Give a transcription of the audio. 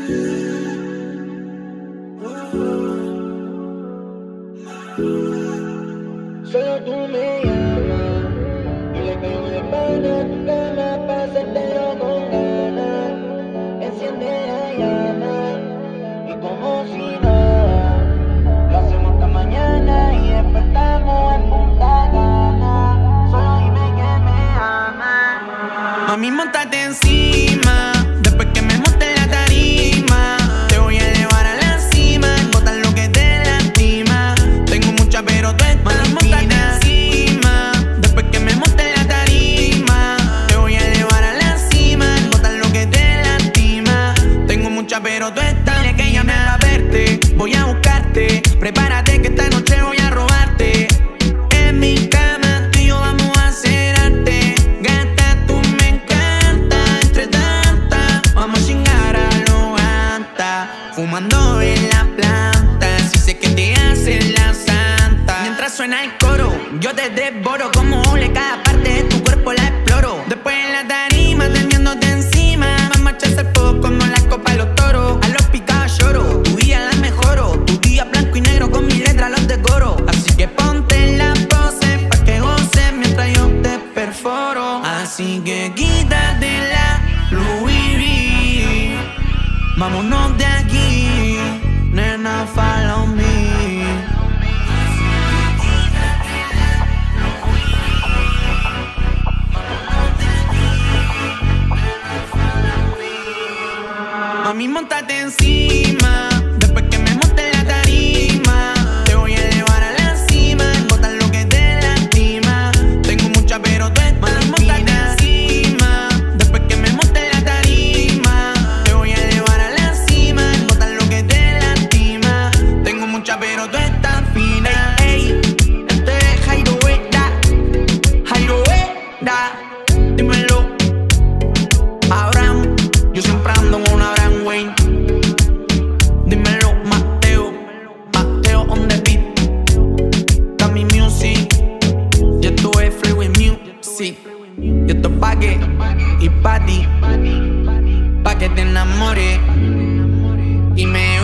Solo tú me llamas y le caigo de pana a tu cama pa' hacértelo con ganas. Enciende la llama y como si nada lo hacemos hasta mañana y despertamos en Punta Cana. Solo dime que me amas. Mami, móntate encima. Después que me monte en la tarima, te voy a elevar a la cima, botar lo que te lastima. Tengo mucha pero tú estás fina. Encima. Después que me monte en la tarima, te voy a elevar a la cima, botar lo que te lastima. Tengo mucha pero tú estás fina. Que llame pa' verte, voy a buscarte. Prepárate que esta noche voy a robarte. En mi cama tú y yo vamos a hacer arte. Gata, tú me encanta. Entre tanta, vamos a chingar a lo gata. Fumando en la planta, si sé que te hace la santa. Mientras suena el coro, yo te devoro. Como ole, cada parte de tu cuerpo la exploro. Después en la tarima, teniéndote encima, vamos a echarse el fuego como la copa de los toros. A los picados lloro, tu día la mejoro. Tu día blanco y negro con mi letra los decoro. Así que ponte en la pose pa' que goces mientras yo te perforo. Así que quítate la Louis V, vámonos de aquí, nena, follow me. Mami, móntate encima. Después que me monte en la tarima, te voy a elevar a la cima, botar lo que te lastima. Tengo mucha pero tú estás fina. Encima. Después que me monte en la tarima, te voy a elevar a la cima, botar lo que te lastima. Tengo mucha pero tú estás fina. Ey, este es Jairo Vera, Jairo Vera. Dímelo, Abraham. Yo siempre ando con Abraham Wayne. Dímelo, Mateo, Mateo on the beat. Dami Music. Yo estuve free with music. Yo esto pa' que y pa' ti, pa' que te enamores y me